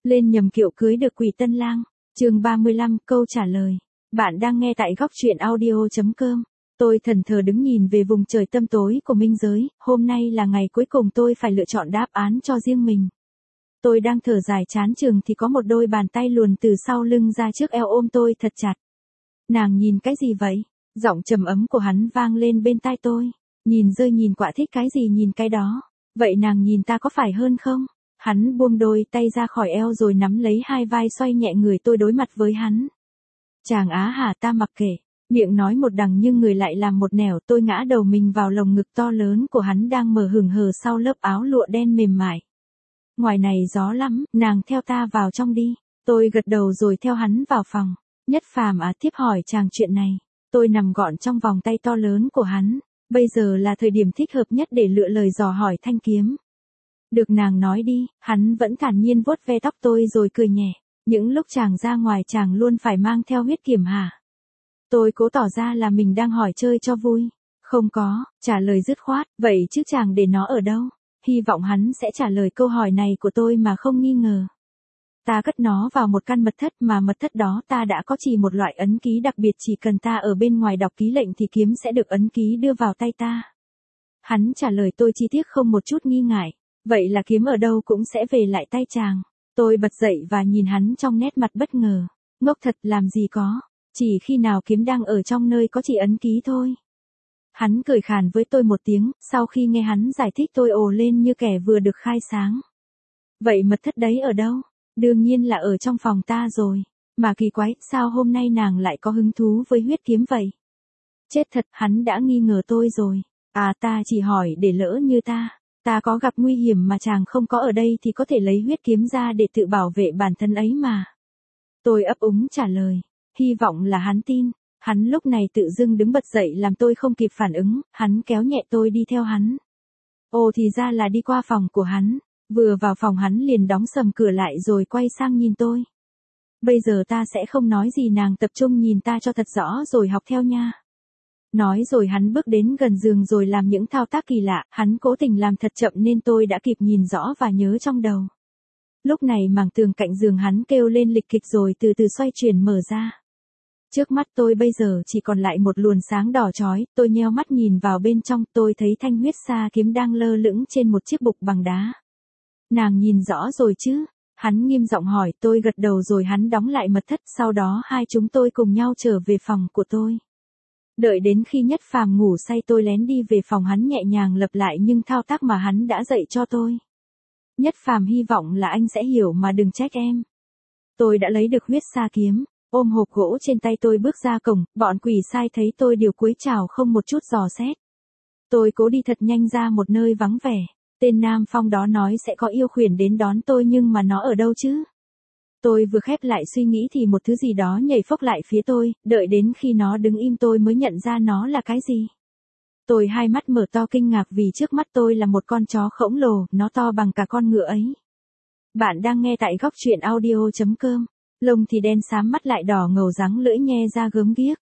Lên nhầm kiệu cưới được quỷ tân lang. Chương 35, câu trả lời. Bạn đang nghe tại góc truyện audio.com. Tôi thẫn thờ đứng nhìn về vùng trời tăm tối của minh giới, hôm nay là ngày cuối cùng tôi phải lựa chọn đáp án cho riêng mình. Tôi đang thở dài chán chường thì có một đôi bàn tay luồn từ sau lưng ra trước eo ôm tôi thật chặt. Nàng nhìn cái gì vậy? Giọng trầm ấm của hắn vang lên bên tai tôi. Nhìn rơi nhìn quạ thích cái gì nhìn cái đó. Vậy nàng nhìn ta có phải hơn không? Hắn buông đôi tay ra khỏi eo rồi nắm lấy hai vai xoay nhẹ người tôi đối mặt với hắn. Chàng á hả ta mặc kệ. Miệng nói một đằng nhưng người lại làm một nẻo. Tôi ngã đầu mình vào lồng ngực to lớn của hắn đang mở hửng hờ sau lớp áo lụa đen mềm mại. Ngoài này gió lắm, nàng theo ta vào trong đi. Tôi gật đầu rồi theo hắn vào phòng. Nhất Phàm à, thiếp hỏi chàng chuyện này. Tôi nằm gọn trong vòng tay to lớn của hắn. Bây giờ là thời điểm thích hợp nhất để lựa lời dò hỏi thanh kiếm. Được nàng nói đi, hắn vẫn thản nhiên vuốt ve tóc tôi rồi cười nhẹ. Những lúc chàng ra ngoài chàng luôn phải mang theo huyết kiểm hả? Tôi cố tỏ ra là mình đang hỏi chơi cho vui. Không có, trả lời dứt khoát, vậy chứ chàng để nó ở đâu? Hy vọng hắn sẽ trả lời câu hỏi này của tôi mà không nghi ngờ. Ta cất nó vào một căn mật thất mà mật thất đó ta đã có chỉ một loại ấn ký đặc biệt, chỉ cần ta ở bên ngoài đọc ký lệnh thì kiếm sẽ được ấn ký đưa vào tay ta. Hắn trả lời tôi chi tiết không một chút nghi ngại. Vậy là kiếm ở đâu cũng sẽ về lại tay chàng. Tôi bật dậy và nhìn hắn trong nét mặt bất ngờ. Ngốc thật, làm gì có. Chỉ khi nào kiếm đang ở trong nơi có chỉ ấn ký thôi. Hắn cười khàn với tôi một tiếng, sau khi nghe hắn giải thích tôi ồ lên như kẻ vừa được khai sáng. Vậy mật thất đấy ở đâu? Đương nhiên là ở trong phòng ta rồi. Mà kỳ quái, sao hôm nay nàng lại có hứng thú với huyết kiếm vậy? Chết thật, hắn đã nghi ngờ tôi rồi. À, ta chỉ hỏi để lỡ như ta có gặp nguy hiểm mà chàng không có ở đây thì có thể lấy huyết kiếm ra để tự bảo vệ bản thân ấy mà. Tôi ấp úng trả lời. Hy vọng là hắn tin. Hắn lúc này tự dưng đứng bật dậy làm tôi không kịp phản ứng, hắn kéo nhẹ tôi đi theo hắn. Ồ, thì ra là đi qua phòng của hắn. Vừa vào phòng hắn liền đóng sầm cửa lại rồi quay sang nhìn tôi. Bây giờ ta sẽ không nói gì, nàng tập trung nhìn ta cho thật rõ rồi học theo nha. Nói rồi hắn bước đến gần giường rồi làm những thao tác kỳ lạ, hắn cố tình làm thật chậm nên tôi đã kịp nhìn rõ và nhớ trong đầu. Lúc này mảng tường cạnh giường hắn kêu lên lịch kịch rồi từ từ xoay chuyển mở ra. Trước mắt tôi bây giờ chỉ còn lại một luồng sáng đỏ chói, tôi nheo mắt nhìn vào bên trong, tôi thấy thanh huyết sa kiếm đang lơ lửng trên một chiếc bục bằng đá. Nàng nhìn rõ rồi chứ? Hắn nghiêm giọng hỏi, tôi gật đầu rồi hắn đóng lại mật thất, sau đó hai chúng tôi cùng nhau trở về phòng của tôi. Đợi đến khi Nhất Phàm ngủ say tôi lén đi về phòng hắn nhẹ nhàng lặp lại những thao tác mà hắn đã dạy cho tôi. Nhất Phàm, hy vọng là anh sẽ hiểu mà đừng trách em. Tôi đã lấy được huyết sa kiếm, ôm hộp gỗ trên tay tôi bước ra cổng, bọn quỷ sai thấy tôi đều cúi chào không một chút dò xét. Tôi cố đi thật nhanh ra một nơi vắng vẻ. Tên Nam Phong đó nói sẽ có yêu khuyển đến đón tôi nhưng mà nó ở đâu chứ? Tôi vừa khép lại suy nghĩ thì một thứ gì đó nhảy phốc lại phía tôi, đợi đến khi nó đứng im tôi mới nhận ra nó là cái gì. Tôi hai mắt mở to kinh ngạc vì trước mắt tôi là một con chó khổng lồ, nó to bằng cả con ngựa ấy. Bạn đang nghe tại góc truyện audio.com. Lông thì đen xám, mắt lại đỏ ngầu, răng lưỡi nhe ra gớm ghiếc.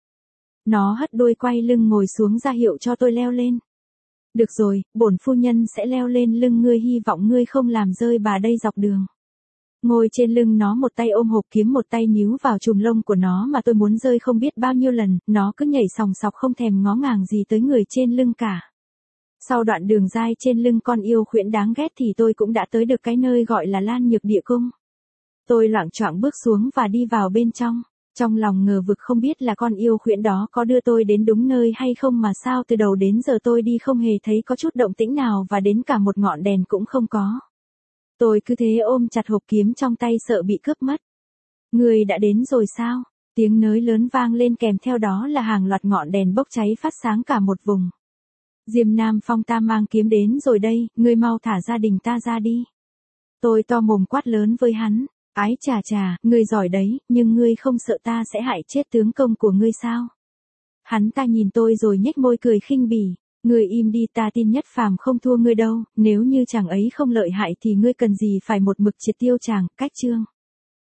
Nó hất đuôi quay lưng ngồi xuống ra hiệu cho tôi leo lên. Được rồi, bổn phu nhân sẽ leo lên lưng ngươi, hy vọng ngươi không làm rơi bà đây dọc đường. Ngồi trên lưng nó, một tay ôm hộp kiếm một tay níu vào chùm lông của nó mà tôi muốn rơi không biết bao nhiêu lần, nó cứ nhảy sòng sọc không thèm ngó ngàng gì tới người trên lưng cả. Sau đoạn đường dai trên lưng con yêu khuyển đáng ghét thì tôi cũng đã tới được cái nơi gọi là Lan Nhược Địa Cung. Tôi loạng choạng bước xuống và đi vào bên trong. Trong lòng ngờ vực không biết là con yêu khuyển đó có đưa tôi đến đúng nơi hay không mà sao từ đầu đến giờ tôi đi không hề thấy có chút động tĩnh nào và đến cả một ngọn đèn cũng không có. Tôi cứ thế ôm chặt hộp kiếm trong tay sợ bị cướp mất. Người đã đến rồi sao? Tiếng nới lớn vang lên kèm theo đó là hàng loạt ngọn đèn bốc cháy phát sáng cả một vùng. Diêm Nam Phong, ta mang kiếm đến rồi đây, ngươi mau thả gia đình ta ra đi. Tôi to mồm quát lớn với hắn. Ái chà chà, ngươi giỏi đấy, nhưng ngươi không sợ ta sẽ hại chết tướng công của ngươi sao? Hắn ta nhìn tôi rồi nhếch môi cười khinh bỉ. Ngươi im đi, ta tin Nhất Phàm không thua ngươi đâu, nếu như chàng ấy không lợi hại thì ngươi cần gì phải một mực triệt tiêu chàng, cách chương.